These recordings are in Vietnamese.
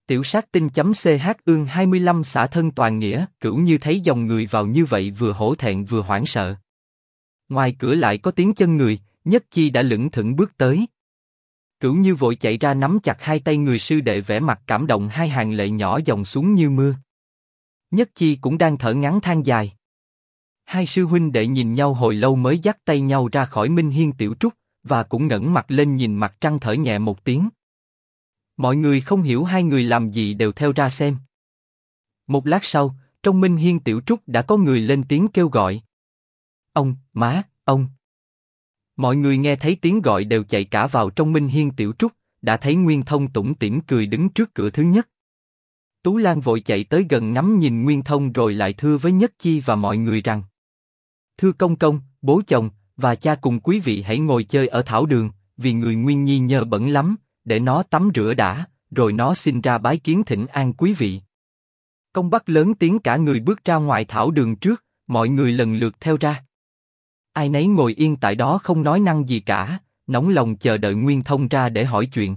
Tiểu sát tinh.ch ương 25 xả thân toàn nghĩa, Cửu Như thấy dòng người vào như vậy vừa hổ thẹn vừa hoảng sợ. Ngoài cửa lại có tiếng chân người, Nhất Chi đã lững thững bước tới. Cửu Như vội chạy ra nắm chặt hai tay người sư đệ, vẻ mặt cảm động, hai hàng lệ nhỏ dòng xuống như mưa. Nhất Chi cũng đang thở ngắn than dài. Hai sư huynh đệ nhìn nhau hồi lâu mới dắt tay nhau ra khỏi Minh Hiên Tiểu Trúc, và cũng ngẩng mặt lên nhìn mặt trăng thở nhẹ một tiếng. Mọi người không hiểu hai người làm gì đều theo ra xem. Một lát sau, trong Minh Hiên Tiểu Trúc đã có người lên tiếng kêu gọi. Ông, má, ông. Mọi người nghe thấy tiếng gọi đều chạy cả vào trong Minh Hiên Tiểu Trúc, đã thấy Nguyên Thông tủm tỉm cười đứng trước cửa thứ nhất. Tú Lan vội chạy tới gần ngắm nhìn Nguyên Thông rồi lại thưa với Nhất Chi và mọi người rằng: Thưa công công, bố chồng, và cha cùng quý vị hãy ngồi chơi ở thảo đường, vì người Nguyên Nhi nhơ bẩn lắm, để nó tắm rửa đã, rồi nó xin ra bái kiến thỉnh an quý vị. Công Bắc lớn tiếng cả người bước ra ngoài thảo đường trước, mọi người lần lượt theo ra. Ai nấy ngồi yên tại đó không nói năng gì cả, nóng lòng chờ đợi Nguyên Thông ra để hỏi chuyện.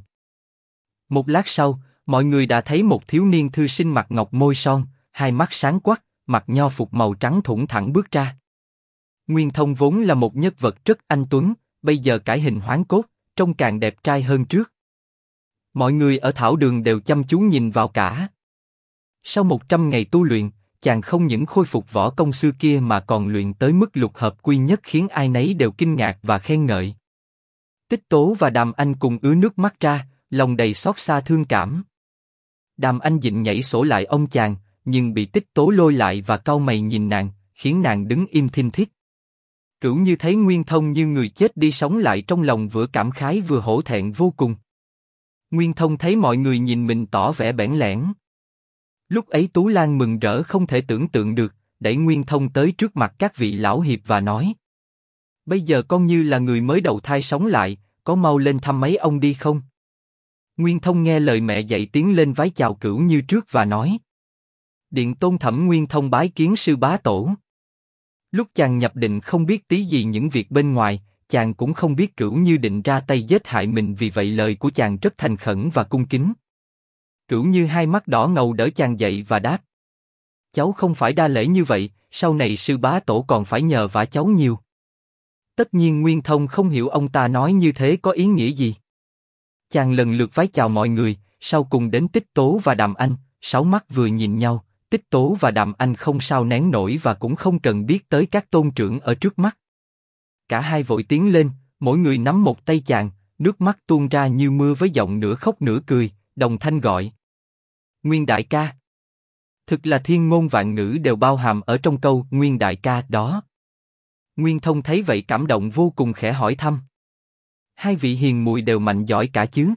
Một lát sau, mọi người đã thấy một thiếu niên thư sinh mặt ngọc môi son, hai mắt sáng quắc, mặc nho phục màu trắng thủng thẳng bước ra. Nguyên Thông vốn là một nhân vật rất anh tuấn, bây giờ cải hình hoán cốt, trông càng đẹp trai hơn trước. Mọi người ở thảo đường đều chăm chú nhìn vào cả. Sau 100 ngày tu luyện, chàng không những khôi phục võ công xưa kia mà còn luyện tới mức lục hợp quy nhất, khiến ai nấy đều kinh ngạc và khen ngợi. Tích Tố và Đàm Anh cùng ứa nước mắt ra, lòng đầy xót xa thương cảm. Đàm Anh định nhảy sổ lại ông chàng, nhưng bị Tích Tố lôi lại và cau mày nhìn nàng, khiến nàng đứng im thinh thiết. Cửu Như thấy Nguyên Thông như người chết đi sống lại, trong lòng vừa cảm khái vừa hổ thẹn vô cùng. Nguyên Thông thấy mọi người nhìn mình tỏ vẻ bẽn lẽn. Lúc ấy Tú Lan mừng rỡ không thể tưởng tượng được, đẩy Nguyên Thông tới trước mặt các vị lão hiệp và nói: Bây giờ con như là người mới đầu thai sống lại, có mau lên thăm mấy ông đi không? Nguyên Thông nghe lời mẹ dạy tiến lên vái chào Cửu Như trước và nói: Điện Tôn Thẩm Nguyên Thông bái kiến sư bá tổ. Lúc chàng nhập định không biết tí gì những việc bên ngoài, chàng cũng không biết Cửu Như định ra tay giết hại mình, vì vậy lời của chàng rất thành khẩn và cung kính. Cửu Như hai mắt đỏ ngầu đỡ chàng dậy và đáp: Cháu không phải đa lễ như vậy, sau này sư bá tổ còn phải nhờ vả cháu nhiều. Tất nhiên Nguyên Thông không hiểu ông ta nói như thế có ý nghĩa gì. Chàng lần lượt vái chào mọi người, sau cùng đến Tích Tố và Đàm Anh, sáu mắt vừa nhìn nhau, Tích Tố và Đàm Anh không sao nén nổi và cũng không cần biết tới các tôn trưởng ở trước mắt. Cả hai vội tiến lên, mỗi người nắm một tay chàng, nước mắt tuôn ra như mưa với giọng nửa khóc nửa cười, đồng thanh gọi: Nguyên đại ca. Thực là thiên ngôn vạn ngữ đều bao hàm ở trong câu Nguyên đại ca đó. Nguyên Thông thấy vậy cảm động vô cùng, khẽ hỏi thăm: Hai vị hiền muội đều mạnh giỏi cả chứ?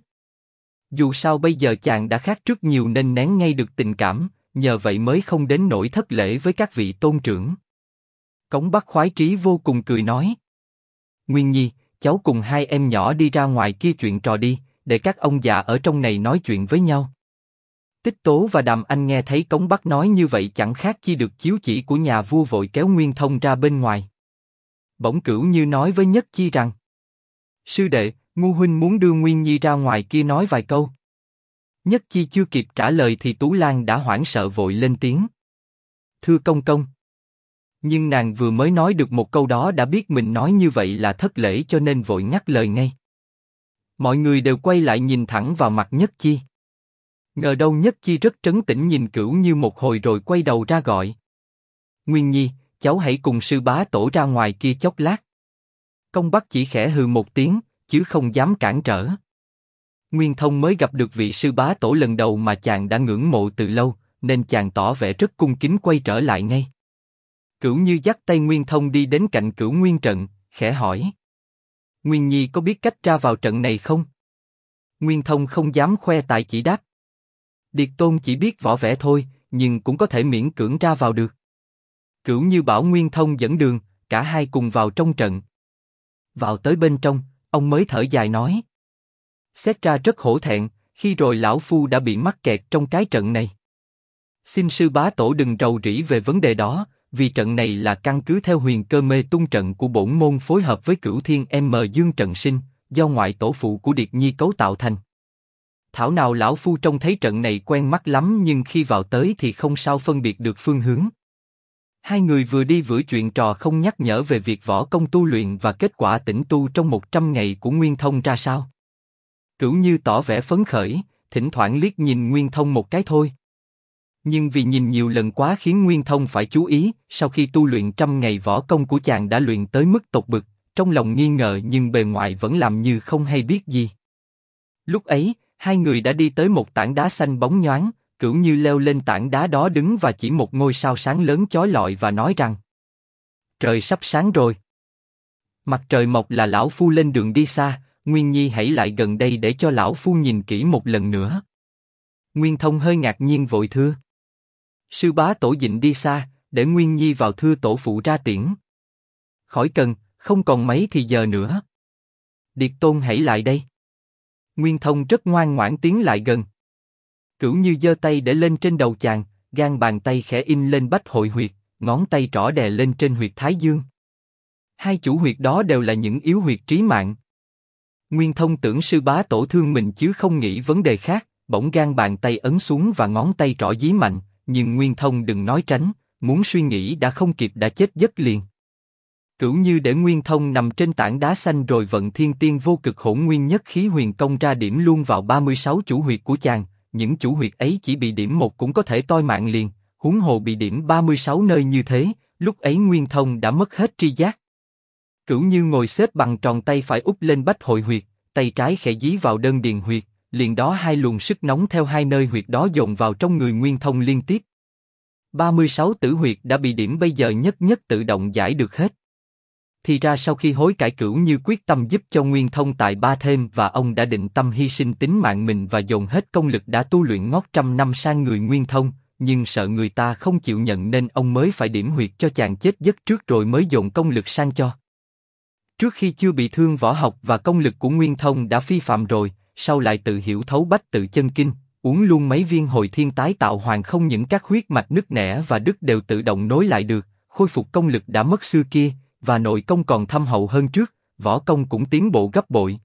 Dù sao bây giờ chàng đã khác trước nhiều nên nén ngay được tình cảm, nhờ vậy mới không đến nỗi thất lễ với các vị tôn trưởng. Cống Bắc khoái trí vô cùng cười nói: Nguyên Nhi, cháu cùng hai em nhỏ đi ra ngoài kia chuyện trò đi, để các ông già ở trong này nói chuyện với nhau. Tích Tố và Đàm Anh nghe thấy Cống Bắc nói như vậy chẳng khác chi được chiếu chỉ của nhà vua, vội kéo Nguyên Thông ra bên ngoài. Bỗng Cửu Như nói với Nhất Chi rằng: Sư đệ, Ngu huynh muốn đưa Nguyên Nhi ra ngoài kia nói vài câu. Nhất Chi chưa kịp trả lời thì Tú Lan đã hoảng sợ vội lên tiếng: Thưa công công. Nhưng nàng vừa mới nói được một câu đó đã biết mình nói như vậy là thất lễ, cho nên vội ngắt lời ngay. Mọi người đều quay lại nhìn thẳng vào mặt Nhất Chi. Ngờ đâu Nhất Chi rất trấn tĩnh nhìn Cửu Như một hồi rồi quay đầu ra gọi: Nguyên Nhi, cháu hãy cùng sư bá tổ ra ngoài kia chốc lát. Công Bắc chỉ khẽ hừ một tiếng, chứ không dám cản trở. Nguyên Thông mới gặp được vị sư bá tổ lần đầu mà chàng đã ngưỡng mộ từ lâu, nên chàng tỏ vẻ rất cung kính quay trở lại ngay. Cửu Như dắt tay Nguyên Thông đi đến cạnh Cửu Nguyên trận, khẽ hỏi: Nguyên Nhi có biết cách ra vào trận này không? Nguyên Thông không dám khoe tài, chỉ đáp: Điệt Tôn chỉ biết võ vẽ thôi, nhưng cũng có thể miễn cưỡng ra vào được. Cửu Như bảo Nguyên Thông dẫn đường, cả hai cùng vào trong trận. Vào tới bên trong, ông mới thở dài nói: Xét ra rất hổ thẹn, khi rồi lão phu đã bị mắc kẹt trong cái trận này. Xin sư bá tổ đừng rầu rĩ về vấn đề đó, vì trận này là căn cứ theo huyền cơ mê tung trận của bổn môn phối hợp với Cửu Thiên M Dương trận sinh, do ngoại tổ phụ của Điệt Nhi cấu tạo thành. Thảo nào lão phu trông thấy trận này quen mắt lắm nhưng khi vào tới thì không sao phân biệt được phương hướng. Hai người vừa đi vừa chuyện trò không nhắc nhở về việc võ công tu luyện và kết quả tĩnh tu trong 100 ngày của Nguyên Thông ra sao. Cửu Như tỏ vẻ phấn khởi, thỉnh thoảng liếc nhìn Nguyên Thông một cái thôi. Nhưng vì nhìn nhiều lần quá khiến Nguyên Thông phải chú ý, sau khi tu luyện 100 ngày võ công của chàng đã luyện tới mức tột bực, trong lòng nghi ngờ nhưng bề ngoài vẫn làm như không hay biết gì. Lúc ấy, hai người đã đi tới một tảng đá xanh bóng nhoáng, Cửu Như leo lên tảng đá đó đứng và chỉ một ngôi sao sáng lớn chói lọi và nói rằng: Trời sắp sáng rồi. Mặt trời mọc là lão phu lên đường đi xa, Nguyên Nhi hãy lại gần đây để cho lão phu nhìn kỹ một lần nữa. Nguyên Thông hơi ngạc nhiên vội thưa: Sư bá tổ định đi xa, để Nguyên Nhi vào thưa tổ phụ ra tiễn. Khỏi cần, không còn mấy thì giờ nữa. Điệt Tôn hãy lại đây. Nguyên Thông rất ngoan ngoãn tiến lại gần. Cửu Như giơ tay để lên trên đầu chàng, gan bàn tay khẽ in lên bách hội huyệt, ngón tay trỏ đè lên trên huyệt thái dương. Hai chủ huyệt đó đều là những yếu huyệt trí mạng. Nguyên Thông tưởng sư bá tổ thương mình chứ không nghĩ vấn đề khác, bỗng gan bàn tay ấn xuống và ngón tay trỏ dí mạnh, nhưng Nguyên Thông đừng nói tránh, muốn suy nghĩ đã không kịp đã chết giấc liền. Cửu Như để Nguyên Thông nằm trên tảng đá xanh rồi vận thiên tiên vô cực hỗn nguyên nhất khí huyền công ra điểm luôn vào 36 chủ huyệt của chàng, những chủ huyệt ấy chỉ bị điểm một cũng có thể toi mạng liền, huống hồ bị điểm 36 nơi như thế, lúc ấy Nguyên Thông đã mất hết tri giác. Cửu Như ngồi xếp bằng tròn tay phải úp lên bách hội huyệt, tay trái khẽ dí vào đơn điền huyệt, liền đó hai luồng sức nóng theo hai nơi huyệt đó dồn vào trong người Nguyên Thông liên tiếp. 36 tử huyệt đã bị điểm bây giờ nhất nhất tự động giải được hết. Thì ra sau khi hối cải Cửu Như quyết tâm giúp cho Nguyên Thông tài ba thêm và ông đã định tâm hy sinh tính mạng mình và dồn hết công lực đã tu luyện ngót trăm năm sang người Nguyên Thông, nhưng sợ người ta không chịu nhận nên ông mới phải điểm huyệt cho chàng chết giấc trước rồi mới dồn công lực sang cho. Trước khi chưa bị thương võ học và công lực của Nguyên Thông đã phi phạm rồi, sau lại tự hiểu thấu bách tự chân kinh, uống luôn mấy viên hồi thiên tái tạo hoàn không những các huyết mạch nứt nẻ và đứt đều tự động nối lại được, khôi phục công lực đã mất xưa kia, và nội công còn thâm hậu hơn trước, võ công cũng tiến bộ gấp bội.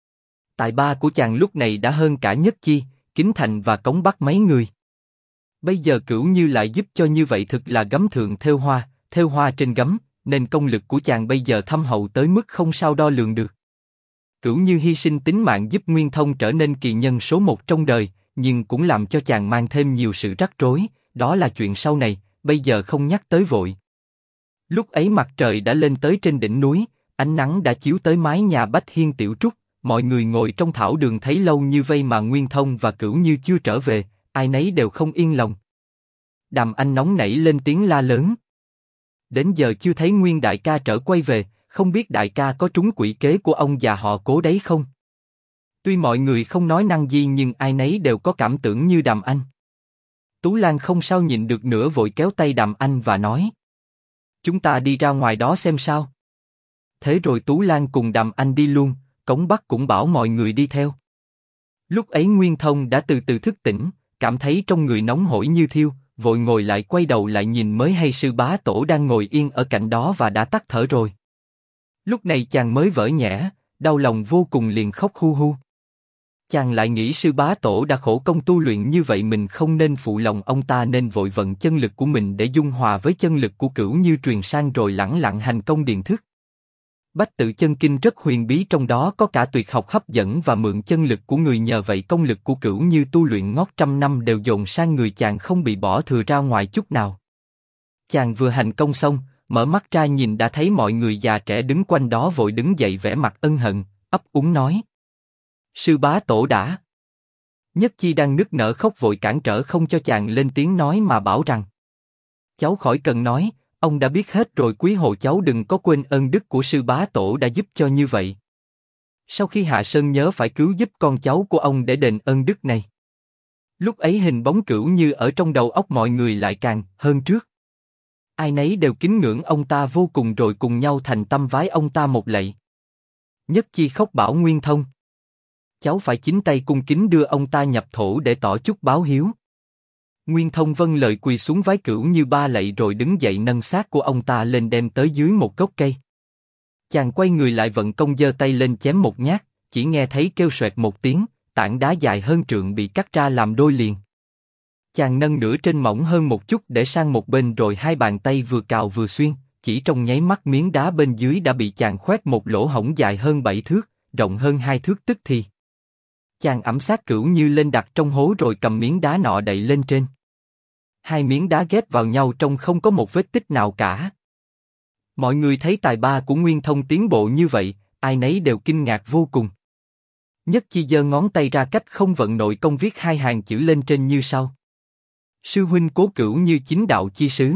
Tài ba của chàng lúc này đã hơn cả Nhất Chi, Kính Thành và Cống Bắc mấy người. Bây giờ Cửu Như lại giúp cho như vậy thực là gấm thượng thêu hoa trên gấm, nên công lực của chàng bây giờ thâm hậu tới mức không sao đo lường được. Cửu Như hy sinh tính mạng giúp Nguyên Thông trở nên kỳ nhân số một trong đời, nhưng cũng làm cho chàng mang thêm nhiều sự rắc rối, đó là chuyện sau này, bây giờ không nhắc tới vội. Lúc ấy mặt trời đã lên tới trên đỉnh núi, ánh nắng đã chiếu tới mái nhà Bách Hiên Tiểu Trúc, mọi người ngồi trong thảo đường thấy lâu như vây mà Nguyên Thông và Cửu Như chưa trở về, ai nấy đều không yên lòng. Đàm Anh nóng nảy lên tiếng la lớn: Đến giờ chưa thấy Nguyên đại ca trở quay về, không biết đại ca có trúng quỷ kế của ông già họ Cố đấy không? Tuy mọi người không nói năng gì nhưng ai nấy đều có cảm tưởng như Đàm Anh. Tú Lan không sao nhịn được nữa vội kéo tay Đàm Anh và nói: Chúng ta đi ra ngoài đó xem sao. Thế rồi Tú Lan cùng Đàm Anh đi luôn, Cống Bắc cũng bảo mọi người đi theo. Lúc ấy Nguyên Thông đã từ từ thức tỉnh, cảm thấy trong người nóng hổi như thiêu, vội ngồi lại quay đầu lại nhìn mới hay sư bá tổ đang ngồi yên ở cạnh đó và đã tắt thở rồi. Lúc này chàng mới vỡ nhẽ, đau lòng vô cùng liền khóc hu hu. Chàng lại nghĩ sư bá tổ đã khổ công tu luyện như vậy mình không nên phụ lòng ông ta nên vội vận chân lực của mình để dung hòa với chân lực của Cửu Như truyền sang rồi lẳng lặng hành công điền thức. Bách tự chân kinh rất huyền bí, trong đó có cả tuyệt học hấp dẫn và mượn chân lực của người, nhờ vậy công lực của Cửu Như tu luyện ngót trăm năm đều dồn sang người chàng không bị bỏ thừa ra ngoài chút nào. Chàng vừa hành công xong, mở mắt ra nhìn đã thấy mọi người già trẻ đứng quanh đó vội đứng dậy vẻ mặt ân hận, ấp úng nói: Sư bá tổ đã. Nhất Chi đang nức nở khóc vội cản trở không cho chàng lên tiếng nói mà bảo rằng: Cháu khỏi cần nói, ông đã biết hết rồi, quý hộ cháu đừng có quên ơn đức của sư bá tổ đã giúp cho như vậy. Sau khi hạ sơn nhớ phải cứu giúp con cháu của ông để đền ơn đức này. Lúc ấy hình bóng Cửu Như ở trong đầu óc mọi người lại càng hơn trước. Ai nấy đều kính ngưỡng ông ta vô cùng rồi cùng nhau thành tâm vái ông ta một lạy. Nhất Chi khóc bảo Nguyên Thông: Cháu phải chính tay cung kính đưa ông ta nhập thổ để tỏ chút báo hiếu. Nguyên Thông vâng lời quỳ xuống vái Cửu Như ba lạy rồi đứng dậy nâng xác của ông ta lên đem tới dưới một gốc cây. Chàng quay người lại vận công giơ tay lên chém một nhát, chỉ nghe thấy kêu xoẹt một tiếng, tảng đá dài hơn trượng bị cắt ra làm đôi liền. Chàng nâng nửa trên mỏng hơn một chút để sang một bên rồi hai bàn tay vừa cào vừa xuyên, chỉ trong nháy mắt miếng đá bên dưới đã bị chàng khoét một lỗ hổng dài hơn 7 thước, rộng hơn 2 thước tức thì. Chàng ẵm sát Cửu Như lên đặt trong hố rồi cầm miếng đá nọ đậy lên trên. Hai miếng đá ghép vào nhau trông không có một vết tích nào cả. Mọi người thấy tài ba của Nguyên Thông tiến bộ như vậy, ai nấy đều kinh ngạc vô cùng. Nhất Chi giơ ngón tay ra cách không vận nội công viết hai hàng chữ lên trên như sau: Sư huynh Cố Cửu Như chính đạo chi sứ.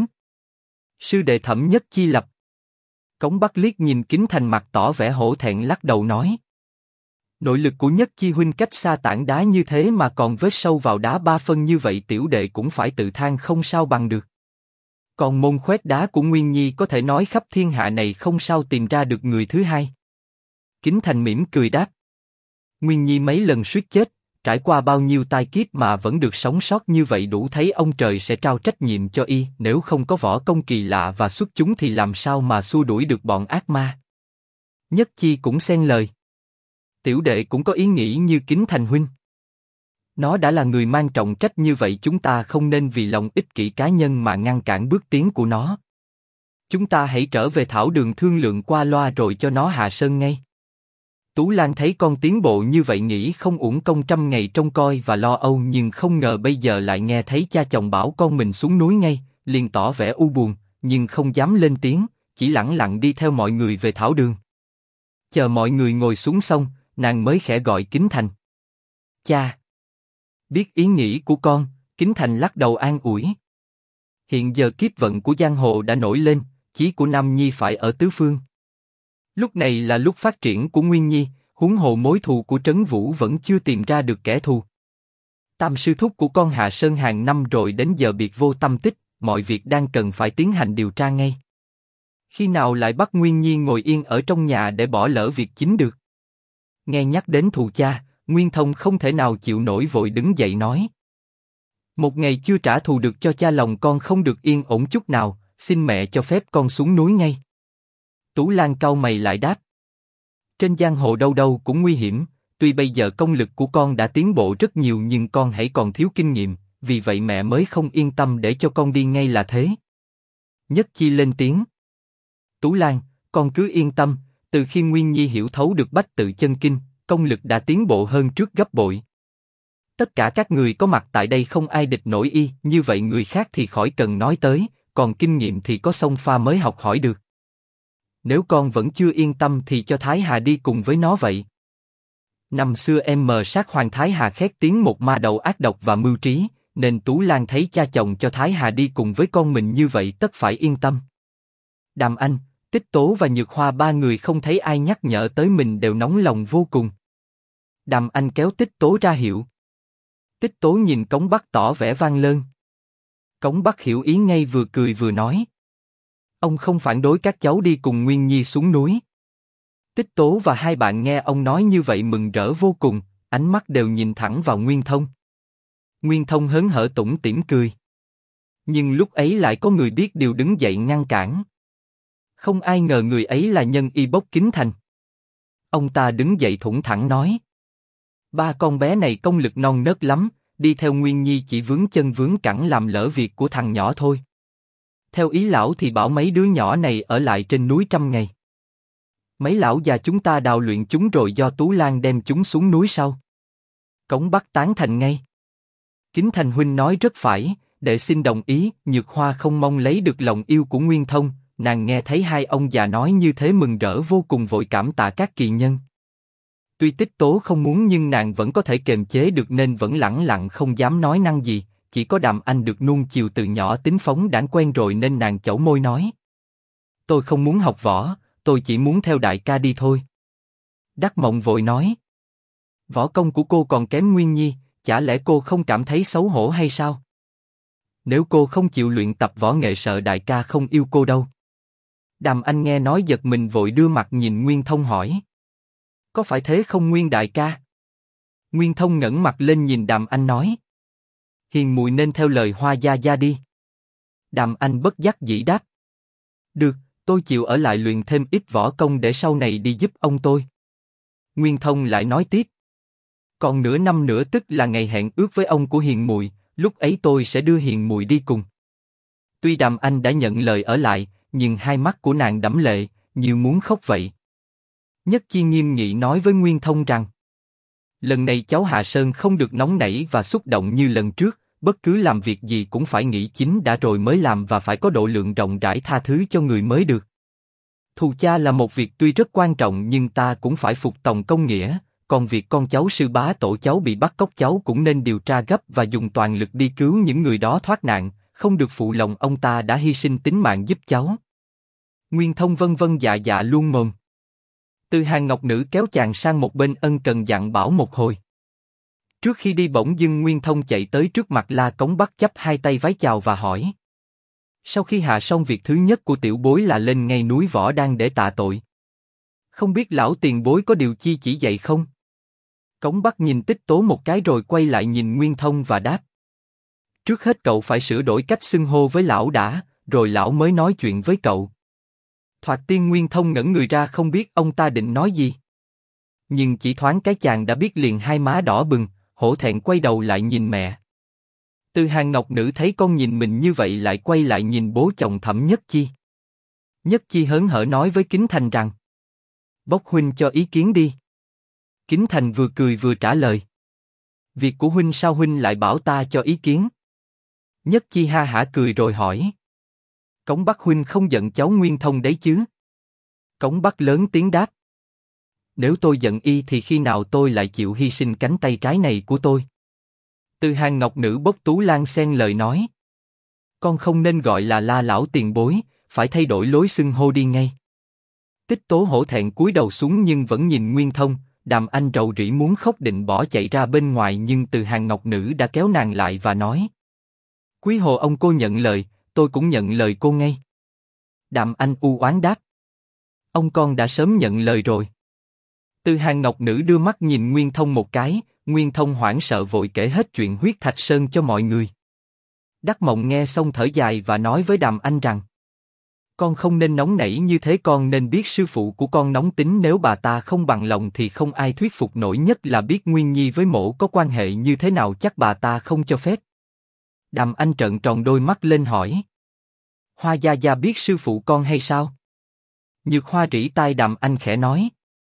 Sư đệ Thẩm Nhất Chi lập. Cống Bắc liếc nhìn Kính Thành mặt tỏ vẻ hổ thẹn lắc đầu nói: Nội lực của Nhất Chi huynh cách xa tảng đá như thế mà còn vết sâu vào đá 3 phân như vậy, tiểu đệ cũng phải tự than không sao bằng được. Còn môn khoét đá của Nguyên Nhi có thể nói khắp thiên hạ này không sao tìm ra được người thứ hai. Kính Thành mỉm cười đáp: Nguyên Nhi mấy lần suýt chết, trải qua bao nhiêu tai kiếp mà vẫn được sống sót như vậy, đủ thấy ông trời sẽ trao trách nhiệm cho y. Nếu không có võ công kỳ lạ và xuất chúng thì làm sao mà xua đuổi được bọn ác ma. Nhất Chi cũng xen lời: Tiểu đệ cũng có ý nghĩ như Kính Thành huynh. Nó đã là người mang trọng trách như vậy, chúng ta không nên vì lòng ích kỷ cá nhân mà ngăn cản bước tiến của nó. Chúng ta hãy trở về thảo đường thương lượng qua loa rồi cho nó hạ sơn ngay. Tú Lan thấy con tiến bộ như vậy nghĩ không uổng công 100 ngày trông coi và lo âu, nhưng không ngờ bây giờ lại nghe thấy cha chồng bảo con mình xuống núi ngay, liền tỏ vẻ u buồn, nhưng không dám lên tiếng, chỉ lẳng lặng đi theo mọi người về thảo đường. Chờ mọi người ngồi xuống xong, nàng mới khẽ gọi Kính Thành. Cha! Biết ý nghĩ của con, Kính Thành lắc đầu an ủi. Hiện giờ kiếp vận của giang hồ đã nổi lên, chí của Nam Nhi phải ở tứ phương. Lúc này là lúc phát triển của Nguyên Nhi, huống hồ mối thù của Trấn Vũ vẫn chưa tìm ra được kẻ thù. Tam sư thúc của con hạ sơn hàng năm rồi đến giờ biệt vô tâm tích, mọi việc đang cần phải tiến hành điều tra ngay. Khi nào lại bắt Nguyên Nhi ngồi yên ở trong nhà để bỏ lỡ việc chính được? Nghe nhắc đến thù cha, Nguyên Thông không thể nào chịu nổi, vội đứng dậy nói: Một ngày chưa trả thù được cho cha, lòng con không được yên ổn chút nào, xin mẹ cho phép con xuống núi ngay. Tú Lan cau mày lại đáp: Trên giang hồ đâu đâu cũng nguy hiểm, tuy bây giờ công lực của con đã tiến bộ rất nhiều nhưng con hãy còn thiếu kinh nghiệm, vì vậy mẹ mới không yên tâm để cho con đi ngay là thế. Nhất Chi lên tiếng: Tú Lan, con cứ yên tâm, từ khi Nguyên Nhi hiểu thấu được bách tự chân kinh, công lực đã tiến bộ hơn trước gấp bội. Tất cả các người có mặt tại đây không ai địch nổi y, như vậy người khác thì khỏi cần nói tới, còn kinh nghiệm thì có sông pha mới học hỏi được. Nếu con vẫn chưa yên tâm thì cho Thái Hà đi cùng với nó vậy. Năm xưa em mờ sát Hoàng Thái Hà khét tiếng một ma đầu ác độc và mưu trí, nên Tú Lan thấy cha chồng cho Thái Hà đi cùng với con mình như vậy tất phải yên tâm. Đàm Anh, Tích Tố và Nhược Hoa ba người không thấy ai nhắc nhở tới mình đều nóng lòng vô cùng. Đàm Anh kéo Tích Tố ra hiệu. Tích Tố nhìn Cống Bắc tỏ vẻ van lơn. Cống Bắc hiểu ý ngay, vừa cười vừa nói: Ông không phản đối các cháu đi cùng Nguyên Nhi xuống núi. Tích Tố và hai bạn nghe ông nói như vậy mừng rỡ vô cùng, ánh mắt đều nhìn thẳng vào Nguyên Thông. Nguyên Thông hớn hở tủm tỉm cười. Nhưng lúc ấy lại có người biết điều đứng dậy ngăn cản. Không ai ngờ người ấy là nhân y Bốc Kính Thành. Ông ta đứng dậy thủng thẳng nói: Ba con bé này công lực non nớt lắm, đi theo Nguyên Nhi chỉ vướng chân vướng cẳng làm lỡ việc của thằng nhỏ thôi. Theo ý lão thì bảo mấy đứa nhỏ này ở lại trên núi 100 ngày. Mấy lão già chúng ta đào luyện chúng rồi do Tú Lan đem chúng xuống núi sau. Cống Bắc tán thành ngay. Kính Thành huynh nói rất phải, đệ xin đồng ý. Nhược Hoa không mong lấy được lòng yêu của Nguyên Thông, nàng nghe thấy hai ông già nói như thế mừng rỡ vô cùng, vội cảm tạ các kỳ nhân. Tuy Tích Tố không muốn nhưng nàng vẫn có thể kiềm chế được nên vẫn lẳng lặng không dám nói năng gì. Chỉ có Đàm Anh được nuông chiều từ nhỏ tính phóng đãng quen rồi nên nàng chẩu môi nói: Tôi không muốn học võ, tôi chỉ muốn theo đại ca đi thôi. Đắc Mộng vội nói: Võ công của cô còn kém Nguyên Nhi, chả lẽ cô không cảm thấy xấu hổ hay sao? Nếu cô không chịu luyện tập võ nghệ sợ đại ca không yêu cô đâu. Đàm Anh nghe nói giật mình vội đưa mặt nhìn Nguyên Thông hỏi: Có phải thế không Nguyên đại ca? Nguyên Thông ngẩng mặt lên nhìn Đàm Anh nói: Hiền muội nên theo lời Hoa gia gia đi. Đàm Anh bất đắc dĩ đáp: Được, tôi chịu ở lại luyện thêm ít võ công để sau này đi giúp ông tôi. Nguyên Thông lại nói tiếp: Còn nửa năm nữa tức là ngày hẹn ước với ông của Hiền Muội, lúc ấy tôi sẽ đưa Hiền Muội đi cùng. Tuy Đàm Anh đã nhận lời ở lại, nhưng hai mắt của nàng đẫm lệ, như muốn khóc vậy. Nhất Chi nghiêm nghị nói với Nguyên Thông rằng, lần này cháu Hạ Sơn không được nóng nảy và xúc động như lần trước, bất cứ làm việc gì cũng phải nghĩ chính đã rồi mới làm và phải có độ lượng rộng rãi tha thứ cho người mới được. Thù cha là một việc tuy rất quan trọng nhưng ta cũng phải phục tòng công nghĩa, còn việc con cháu sư bá tổ cháu bị bắt cóc cháu cũng nên điều tra gấp và dùng toàn lực đi cứu những người đó thoát nạn, không được phụ lòng ông ta đã hy sinh tính mạng giúp cháu. Nguyên Thông vân vân dạ dạ luôn mồm. Từ Hàng Ngọc Nữ kéo chàng sang một bên ân cần dặn bảo một hồi. Trước khi đi bỗng dưng Nguyên Thông chạy tới trước mặt La Cống Bắc chắp hai tay vái chào và hỏi. Sau khi hạ xong việc thứ nhất của tiểu bối là lên ngay núi Võ Đan để tạ tội. Không biết lão tiền bối có điều chi chỉ dạy không? Cống Bắc nhìn Tích Tố một cái rồi quay lại nhìn Nguyên Thông và đáp. Trước hết cậu phải sửa đổi cách xưng hô với lão đã, rồi lão mới nói chuyện với cậu. Thoạt tiên Nguyên Thông ngẩn người ra không biết ông ta định nói gì. Nhưng chỉ thoáng cái chàng đã biết liền hai má đỏ bừng, hổ thẹn quay đầu lại nhìn mẹ. Từ Hàng Ngọc Nữ thấy con nhìn mình như vậy lại quay lại nhìn bố chồng Thẩm Nhất Chi. Nhất Chi hớn hở nói với Kính Thành rằng, bốc huynh cho ý kiến đi. Kính Thành vừa cười vừa trả lời, việc của huynh sao huynh lại bảo ta cho ý kiến? Nhất Chi ha hả cười rồi hỏi, Cống Bắc huynh không giận cháu Nguyên Thông đấy chứ? Cống Bắc lớn tiếng đáp, nếu tôi giận y thì khi nào tôi lại chịu hy sinh cánh tay trái này của tôi? Từ Hàng Ngọc Nữ bốc Tú Lan xen lời nói, con không nên gọi là La lão tiền bối, phải thay đổi lối xưng hô đi ngay. Tích Tố hổ thẹn cúi đầu xuống nhưng vẫn nhìn Nguyên Thông. Đàm Anh rầu rĩ muốn khóc định bỏ chạy ra bên ngoài nhưng Từ Hàng Ngọc Nữ đã kéo nàng lại và nói, Quý hồ ông cô nhận lời, tôi cũng nhận lời cô ngay. Đàm Anh u oán đáp, ông con đã sớm nhận lời rồi. Từ Hàng Ngọc Nữ đưa mắt nhìn Nguyên Thông một cái, Nguyên Thông hoảng sợ vội kể hết chuyện Huyết Thạch Sơn cho mọi người. Đắc Mộng nghe xong thở dài và nói với Đàm Anh rằng, con không nên nóng nảy như thế, con nên biết sư phụ của con nóng tính, nếu bà ta không bằng lòng thì không ai thuyết phục nổi, nhất là biết Nguyên Nhi với mổ có quan hệ như thế nào chắc bà ta không cho phép. Đàm Anh trợn tròn đôi mắt lên hỏi, Hoa gia gia biết sư phụ con hay sao? Nhược Hoa rỉ tai Đàm Anh khẽ nói,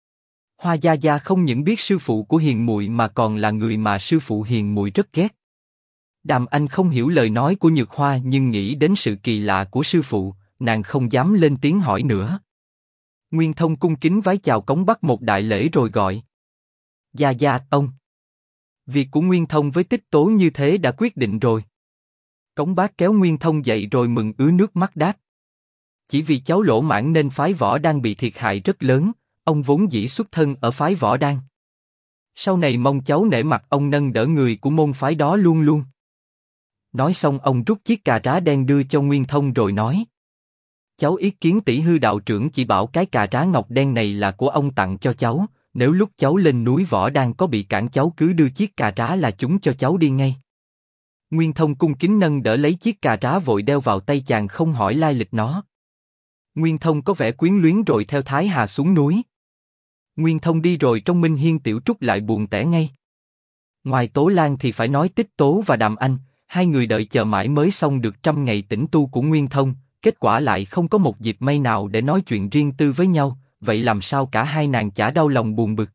Hoa gia gia không những biết sư phụ của Hiền Muội mà còn là người mà sư phụ Hiền Muội rất ghét. Đàm Anh không hiểu lời nói của Nhược Hoa nhưng nghĩ đến sự kỳ lạ của sư phụ, nàng không dám lên tiếng hỏi nữa. Nguyên Thông cung kính vái chào Cống Bắc một đại lễ rồi gọi, gia gia ông. Việc của Nguyên Thông với Tích Tố như thế đã quyết định rồi. Cống Bác kéo Nguyên Thông dậy rồi mừng ứa nước mắt đáp, chỉ vì cháu lỗ mãng nên phái Võ Đan bị thiệt hại rất lớn, ông vốn dĩ xuất thân ở phái Võ Đan. Sau này mong cháu nể mặt ông nâng đỡ người của môn phái đó luôn luôn. Nói xong ông rút chiếc cà rá đen đưa cho Nguyên Thông rồi nói, cháu ý kiến tỷ hư đạo trưởng chỉ bảo cái cà rá ngọc đen này là của ông tặng cho cháu, nếu lúc cháu lên núi Võ Đan có bị cản cháu cứ đưa chiếc cà rá là chúng cho cháu đi ngay. Nguyên Thông cung kính nâng đỡ lấy chiếc cà rá vội đeo vào tay chàng không hỏi lai lịch nó. Nguyên Thông có vẻ quyến luyến rồi theo Thái Hà xuống núi. Nguyên Thông đi rồi trong Minh Hiên Tiểu Trúc lại buồn tẻ ngay. Ngoài Tố Lan thì phải nói Tích Tố và Đàm Anh, hai người đợi chờ mãi mới xong được 100 ngày tĩnh tu của Nguyên Thông, kết quả lại không có một dịp may nào để nói chuyện riêng tư với nhau, vậy làm sao cả hai nàng chả đau lòng buồn bực.